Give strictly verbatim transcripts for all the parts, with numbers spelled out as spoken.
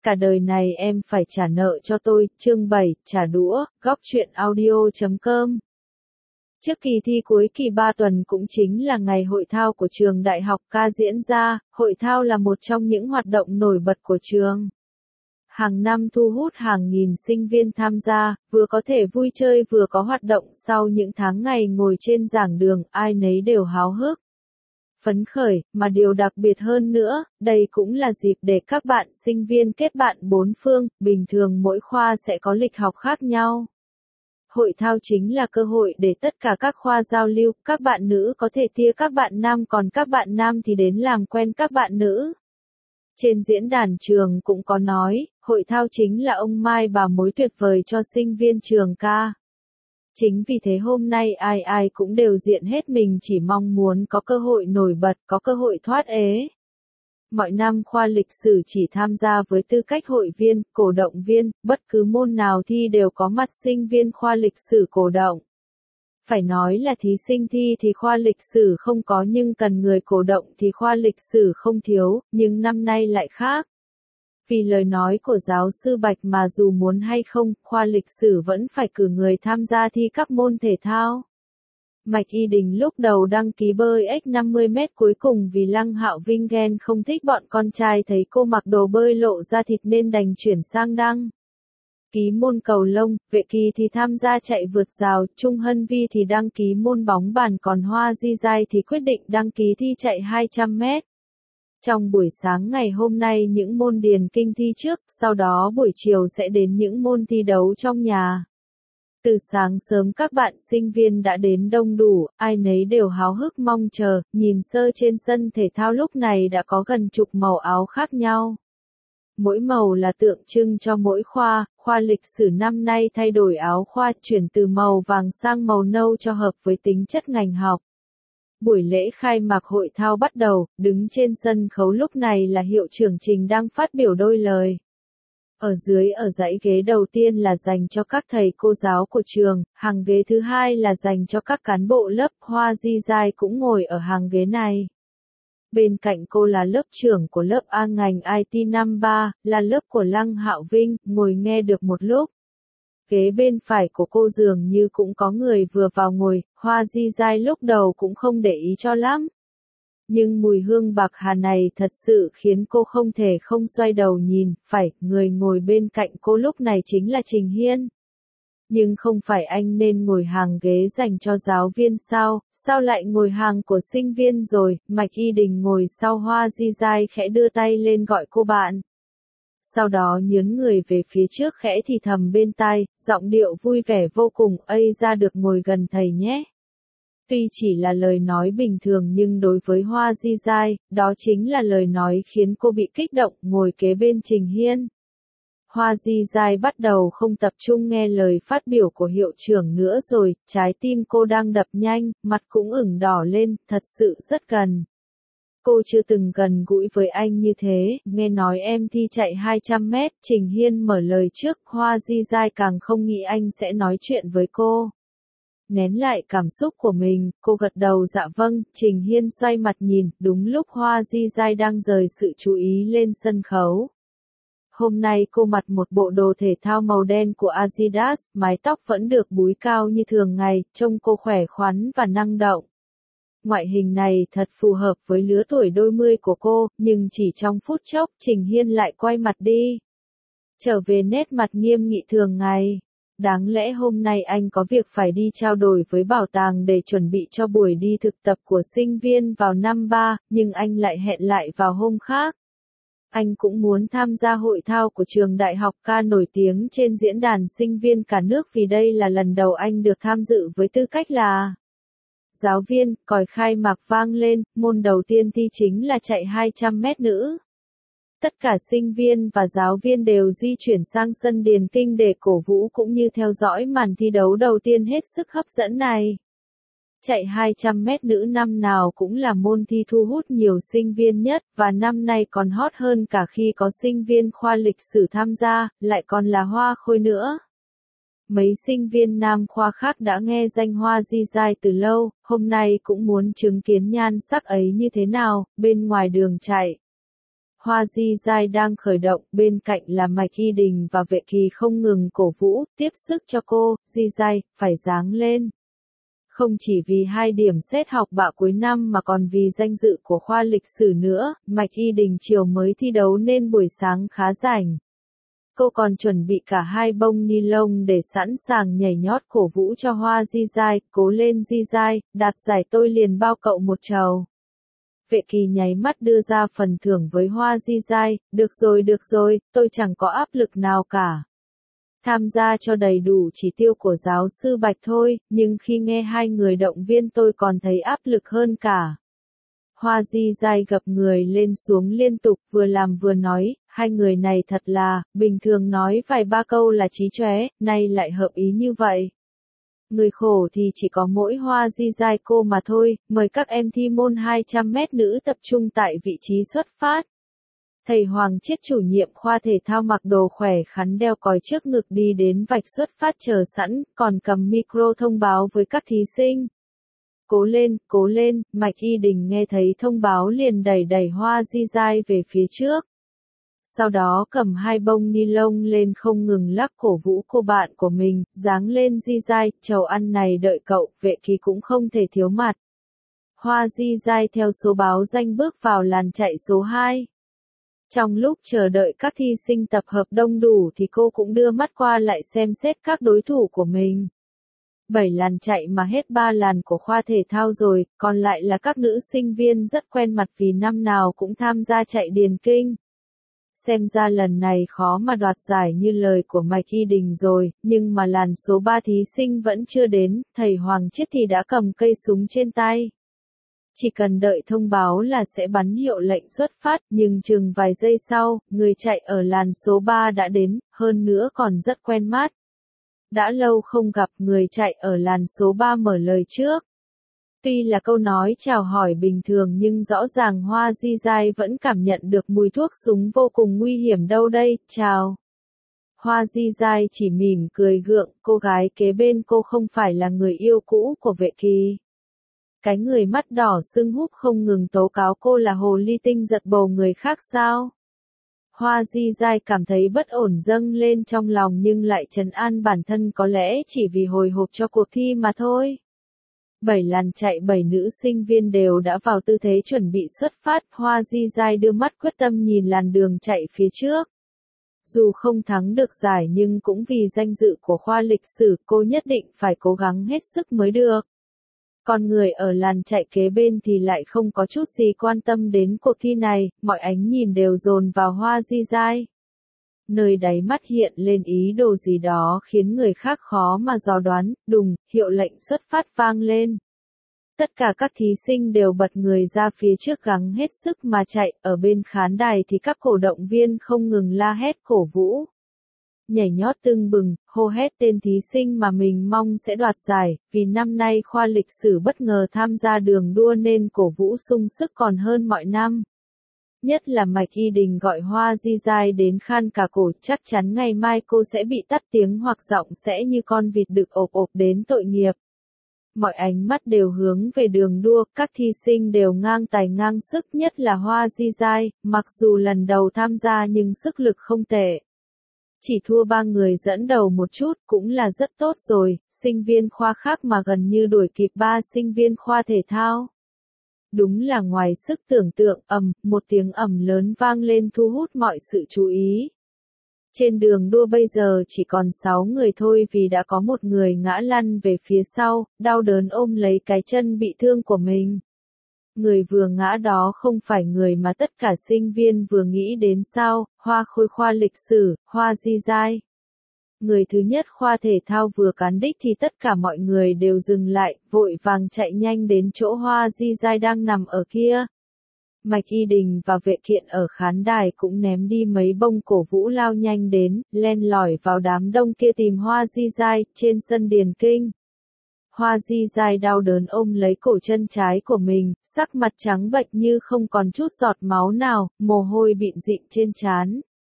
cả đời này em phải trả nợ cho tôi, chương bảy, trả đũa, góc truyện audio chấm com. Trước kỳ thi cuối kỳ ba tuần cũng chính là ngày hội thao của trường Đại học Ca diễn ra, hội thao là một trong những hoạt động nổi bật của trường. Hàng năm thu hút hàng nghìn sinh viên tham gia, vừa có thể vui chơi vừa có hoạt động sau những tháng ngày ngồi trên giảng đường, ai nấy đều háo hức, phấn khởi, mà điều đặc biệt hơn nữa, đây cũng là dịp để các bạn sinh viên kết bạn bốn phương, bình thường mỗi khoa sẽ có lịch học khác nhau. Hội thao chính là cơ hội để tất cả các khoa giao lưu, các bạn nữ có thể tia các bạn nam còn các bạn nam thì đến làm quen các bạn nữ. Trên diễn đàn trường cũng có nói, hội thao chính là ông mai bà mối tuyệt vời cho sinh viên trường ca. Chính vì thế hôm nay ai ai cũng đều diện hết mình chỉ mong muốn có cơ hội nổi bật, có cơ hội thoát ế. Mọi năm khoa lịch sử chỉ tham gia với tư cách hội viên, cổ động viên, bất cứ môn nào thi đều có mặt sinh viên khoa lịch sử cổ động. Phải nói là thí sinh thi thì khoa lịch sử không có nhưng cần người cổ động thì khoa lịch sử không thiếu, nhưng năm nay lại khác. Vì lời nói của giáo sư Bạch mà dù muốn hay không, khoa lịch sử vẫn phải cử người tham gia thi các môn thể thao. Mạch Y Đình lúc đầu đăng ký bơi ếch năm mươi mét cuối cùng vì Lăng Hạo Vinh ghen không thích bọn con trai thấy cô mặc đồ bơi lộ ra thịt nên đành chuyển sang đăng ký môn cầu lông, Vệ Kỳ thì tham gia chạy vượt rào, Trung Hân Vi thì đăng ký môn bóng bàn còn Hoa Di Giai thì quyết định đăng ký thi chạy hai trăm mét. Trong buổi sáng ngày hôm nay những môn điền kinh thi trước, sau đó buổi chiều sẽ đến những môn thi đấu trong nhà. Từ sáng sớm các bạn sinh viên đã đến đông đủ, ai nấy đều háo hức mong chờ, nhìn sơ trên sân thể thao lúc này đã có gần chục màu áo khác nhau. Mỗi màu là tượng trưng cho mỗi khoa, khoa lịch sử năm nay thay đổi áo khoa chuyển từ màu vàng sang màu nâu cho hợp với tính chất ngành học. Buổi lễ khai mạc hội thao bắt đầu, đứng trên sân khấu lúc này là hiệu trưởng Trình đang phát biểu đôi lời. Ở dưới ở dãy ghế đầu tiên là dành cho các thầy cô giáo của trường, hàng ghế thứ hai là dành cho các cán bộ lớp, Hoa Di Giai cũng ngồi ở hàng ghế này. Bên cạnh cô là lớp trưởng của lớp A ngành i tê năm ba, là lớp của Lăng Hạo Vinh, ngồi nghe được một lúc. Ghế bên phải của cô dường như cũng có người vừa vào ngồi, Hoa Di Giai lúc đầu cũng không để ý cho lắm. Nhưng mùi hương bạc hà này thật sự khiến cô không thể không xoay đầu nhìn, phải, người ngồi bên cạnh cô lúc này chính là Trình Hiên. Nhưng không phải anh nên ngồi hàng ghế dành cho giáo viên sao, sao lại ngồi hàng của sinh viên rồi, Mạch Y Đình ngồi sau Hoa Di Giai khẽ đưa tay lên gọi cô bạn. Sau đó nhớn người về phía trước khẽ thì thầm bên tai, giọng điệu vui vẻ vô cùng, ây ra được ngồi gần thầy nhé. Tuy chỉ là lời nói bình thường nhưng đối với Hoa Di Giai, đó chính là lời nói khiến cô bị kích động, ngồi kế bên Trình Hiên. Hoa Di Giai bắt đầu không tập trung nghe lời phát biểu của hiệu trưởng nữa rồi, trái tim cô đang đập nhanh, mặt cũng ửng đỏ lên, thật sự rất gần. Cô chưa từng gần gũi với anh như thế, nghe nói em thi chạy hai trăm mét, Trình Hiên mở lời trước, Hoa Di Giai càng không nghĩ anh sẽ nói chuyện với cô. Nén lại cảm xúc của mình, cô gật đầu dạ vâng, Trình Hiên xoay mặt nhìn, đúng lúc Hoa Di Giai đang rời sự chú ý lên sân khấu. Hôm nay cô mặc một bộ đồ thể thao màu đen của Adidas, mái tóc vẫn được búi cao như thường ngày, trông cô khỏe khoắn và năng động. Ngoại hình này thật phù hợp với lứa tuổi đôi mươi của cô, nhưng chỉ trong phút chốc, Trình Hiên lại quay mặt đi. Trở về nét mặt nghiêm nghị thường ngày. Đáng lẽ hôm nay anh có việc phải đi trao đổi với bảo tàng để chuẩn bị cho buổi đi thực tập của sinh viên vào năm ba, nhưng anh lại hẹn lại vào hôm khác. Anh cũng muốn tham gia hội thao của trường Đại học Ca nổi tiếng trên diễn đàn sinh viên cả nước vì đây là lần đầu anh được tham dự với tư cách là giáo viên. Còi khai mạc vang lên, môn đầu tiên thi chính là chạy hai trăm mét nữ. Tất cả sinh viên và giáo viên đều di chuyển sang sân điền kinh để cổ vũ cũng như theo dõi màn thi đấu đầu tiên hết sức hấp dẫn này. Chạy hai trăm mét nữ năm nào cũng là môn thi thu hút nhiều sinh viên nhất, và năm nay còn hot hơn cả khi có sinh viên khoa lịch sử tham gia, lại còn là Hoa Khôi nữa. Mấy sinh viên nam khoa khác đã nghe danh Hoa Di Giai từ lâu, hôm nay cũng muốn chứng kiến nhan sắc ấy như thế nào, bên ngoài đường chạy. Hoa Di Giai đang khởi động, bên cạnh là Mạch Y Đình và Vệ Kỳ không ngừng cổ vũ, tiếp sức cho cô, Di Giai, phải ráng lên. Không chỉ vì hai điểm xét học bạ cuối năm mà còn vì danh dự của khoa lịch sử nữa, Mạch Y Đình chiều mới thi đấu nên buổi sáng khá rảnh. Cô còn chuẩn bị cả hai bông ni lông để sẵn sàng nhảy nhót cổ vũ cho Hoa Di Giai, cố lên Di Giai, đạt giải tôi liền bao cậu một trầu. Vệ Kỳ nháy mắt đưa ra phần thưởng với Hoa Di Giai, được rồi được rồi, tôi chẳng có áp lực nào cả. Tham gia cho đầy đủ chỉ tiêu của giáo sư Bạch thôi, nhưng khi nghe hai người động viên tôi còn thấy áp lực hơn cả. Hoa Di Giai gập người lên xuống liên tục, vừa làm vừa nói, hai người này thật là, bình thường nói vài ba câu là chí chóe, nay lại hợp ý như vậy. Người khổ thì chỉ có mỗi Hoa Di Giai cô mà thôi, mời các em thi môn hai trăm mét nữ tập trung tại vị trí xuất phát. Thầy Hoàng Chiết chủ nhiệm khoa thể thao mặc đồ khỏe khắn đeo còi trước ngực đi đến vạch xuất phát chờ sẵn, còn cầm micro thông báo với các thí sinh. Cố lên, cố lên, Mạch Y Đình nghe thấy thông báo liền đẩy đẩy Hoa Di Giai về phía trước. Sau đó cầm hai bông ni lông lên không ngừng lắc cổ vũ cô bạn của mình, dáng lên Di Giai, chầu ăn này đợi cậu, Vệ Kỳ cũng không thể thiếu mặt. Hoa Di Giai theo số báo danh bước vào làn chạy số hai. Trong lúc chờ đợi các thi sinh tập hợp đông đủ thì cô cũng đưa mắt qua lại xem xét các đối thủ của mình. Bảy làn chạy mà hết ba làn của khoa thể thao rồi, còn lại là các nữ sinh viên rất quen mặt vì năm nào cũng tham gia chạy điền kinh. Xem ra lần này khó mà đoạt giải như lời của Mạch Y Đình rồi, nhưng mà làn số ba thí sinh vẫn chưa đến, thầy Hoàng Chiết thì đã cầm cây súng trên tay. Chỉ cần đợi thông báo là sẽ bắn hiệu lệnh xuất phát, nhưng chừng vài giây sau, người chạy ở làn số ba đã đến, hơn nữa còn rất quen mắt. Đã lâu không gặp, người chạy ở làn số ba mở lời trước. Tuy là câu nói chào hỏi bình thường nhưng rõ ràng Hoa Di Giai vẫn cảm nhận được mùi thuốc súng vô cùng nguy hiểm đâu đây, chào. Hoa Di Giai chỉ mỉm cười gượng, cô gái kế bên cô không phải là người yêu cũ của Vệ Kỳ. Cái người mắt đỏ sưng húp không ngừng tố cáo cô là hồ ly tinh giật bầu người khác sao? Hoa Di Giai cảm thấy bất ổn dâng lên trong lòng nhưng lại trấn an bản thân có lẽ chỉ vì hồi hộp cho cuộc thi mà thôi. Bảy làn chạy bảy nữ sinh viên đều đã vào tư thế chuẩn bị xuất phát, Hoa Di Giai đưa mắt quyết tâm nhìn làn đường chạy phía trước. Dù không thắng được giải nhưng cũng vì danh dự của khoa lịch sử cô nhất định phải cố gắng hết sức mới được. Còn người ở làn chạy kế bên thì lại không có chút gì quan tâm đến cuộc thi này, mọi ánh nhìn đều dồn vào Hoa Di Giai. Nơi đáy mắt hiện lên ý đồ gì đó khiến người khác khó mà dò đoán, đùng, hiệu lệnh xuất phát vang lên. Tất cả các thí sinh đều bật người ra phía trước gắng hết sức mà chạy, ở bên khán đài thì các cổ động viên không ngừng la hét cổ vũ. Nhảy nhót tưng bừng, hô hét tên thí sinh mà mình mong sẽ đoạt giải, vì năm nay khoa lịch sử bất ngờ tham gia đường đua nên cổ vũ sung sức còn hơn mọi năm. Nhất là Mạch Y Đình gọi Hoa Di Giai đến khan cả cổ, chắc chắn ngày mai cô sẽ bị tắt tiếng hoặc giọng sẽ như con vịt đực ộp ộp đến tội nghiệp. Mọi ánh mắt đều hướng về đường đua, các thí sinh đều ngang tài ngang sức, nhất là Hoa Di Giai, mặc dù lần đầu tham gia nhưng sức lực không tệ. Chỉ thua ba người dẫn đầu một chút cũng là rất tốt rồi, sinh viên khoa khác mà gần như đuổi kịp ba sinh viên khoa thể thao. Đúng là ngoài sức tưởng tượng, ầm, một tiếng ầm lớn vang lên thu hút mọi sự chú ý. Trên đường đua bây giờ chỉ còn sáu người thôi vì đã có một người ngã lăn về phía sau, đau đớn ôm lấy cái chân bị thương của mình. Người vừa ngã đó không phải người mà tất cả sinh viên vừa nghĩ đến sao, Hoa Khôi khoa lịch sử, Hoa Di Giai. Người thứ nhất khoa thể thao vừa cán đích thì tất cả mọi người đều dừng lại, vội vàng chạy nhanh đến chỗ Hoa Di Giai đang nằm ở kia. Mạch Y Đình và Vệ Kiện ở khán đài cũng ném đi mấy bông cổ vũ lao nhanh đến, len lỏi vào đám đông kia tìm Hoa Di Giai, trên sân điền kinh. Hoa Di Giai đau đớn ôm lấy cổ chân trái của mình, sắc mặt trắng bệch như không còn chút giọt máu nào, mồ hôi bịn dịn trên trán.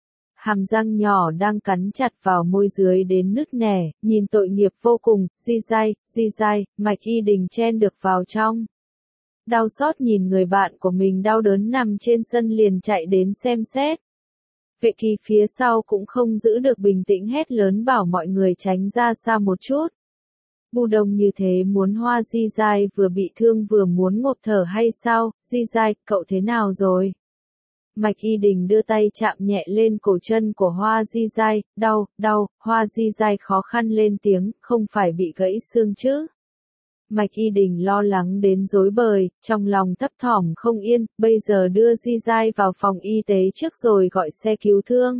Hàm răng nhỏ đang cắn chặt vào môi dưới đến nứt nẻ, nhìn tội nghiệp vô cùng, Di Giai, Di Giai, Mạch Y Đình chen được vào trong. Đau xót nhìn người bạn của mình đau đớn nằm trên sân liền chạy đến xem xét. Vệ Kỳ phía sau cũng không giữ được bình tĩnh hét lớn bảo mọi người tránh ra xa một chút. Bu Đông như thế muốn Hoa Di Giai vừa bị thương vừa muốn ngộp thở hay sao? Di Giai, cậu thế nào rồi? Mạch Y Đình đưa tay chạm nhẹ lên cổ chân của Hoa Di Giai, đau, đau, Hoa Di Giai khó khăn lên tiếng, không phải bị gãy xương chứ? Mạch Y Đình lo lắng đến rối bời, trong lòng thấp thỏm không yên, bây giờ đưa Di Giai vào phòng y tế trước rồi gọi xe cứu thương.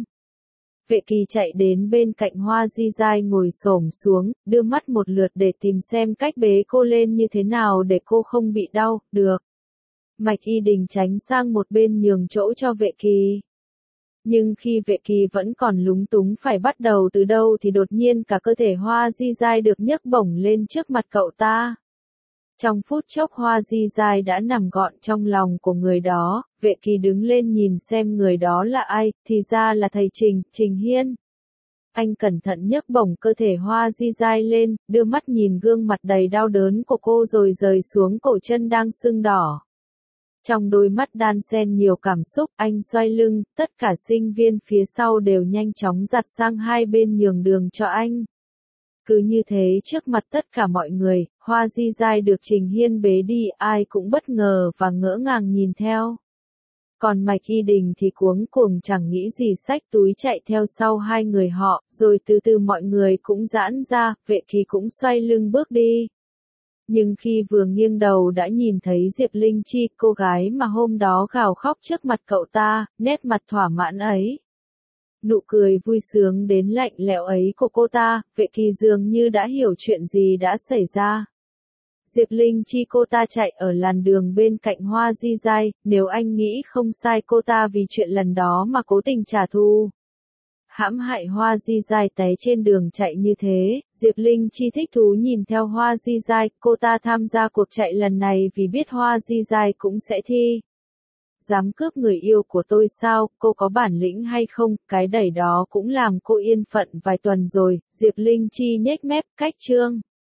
Vệ Kỳ chạy đến bên cạnh Hoa Di Giai ngồi xổm xuống, đưa mắt một lượt để tìm xem cách bế cô lên như thế nào để cô không bị đau, được. Mạch Y Đình tránh sang một bên nhường chỗ cho Vệ Kỳ. Nhưng khi Vệ Kỳ vẫn còn lúng túng phải bắt đầu từ đâu thì đột nhiên cả cơ thể Hoa Di Giai được nhấc bổng lên trước mặt cậu ta. Trong phút chốc Hoa Di Giai đã nằm gọn trong lòng của người đó, Vệ Kỳ đứng lên nhìn xem người đó là ai, thì ra là thầy Trình, Trình Hiên. Anh cẩn thận nhấc bổng cơ thể Hoa Di Giai lên, đưa mắt nhìn gương mặt đầy đau đớn của cô rồi rời xuống cổ chân đang sưng đỏ. Trong đôi mắt đan xen nhiều cảm xúc, anh xoay lưng, tất cả sinh viên phía sau đều nhanh chóng giặt sang hai bên nhường đường cho anh. Cứ như thế trước mặt tất cả mọi người, Hoa Di Giai được Trình Hiên bế đi, ai cũng bất ngờ và ngỡ ngàng nhìn theo. Còn Mạch Y Đình thì cuống cuồng chẳng nghĩ gì xách túi chạy theo sau hai người họ, rồi từ từ mọi người cũng giãn ra, Vệ Kỳ cũng xoay lưng bước đi. Nhưng khi vừa nghiêng đầu đã nhìn thấy Diệp Linh Chi, cô gái mà hôm đó gào khóc trước mặt cậu ta, nét mặt thỏa mãn ấy. Nụ cười vui sướng đến lạnh lẽo ấy của cô ta, Vệ Kỳ dường như đã hiểu chuyện gì đã xảy ra. Diệp Linh Chi cô ta chạy ở làn đường bên cạnh Hoa Di Giai, nếu anh nghĩ không sai cô ta vì chuyện lần đó mà cố tình trả thù. Hãm hại Hoa Di Giai té trên đường chạy như thế, Diệp Linh Chi thích thú nhìn theo Hoa Di Giai, cô ta tham gia cuộc chạy lần này vì biết Hoa Di Giai cũng sẽ thi. Dám cướp người yêu của tôi sao, cô có bản lĩnh hay không, cái đẩy đó cũng làm cô yên phận vài tuần rồi, Diệp Linh Chi nhếch mép, cách trương.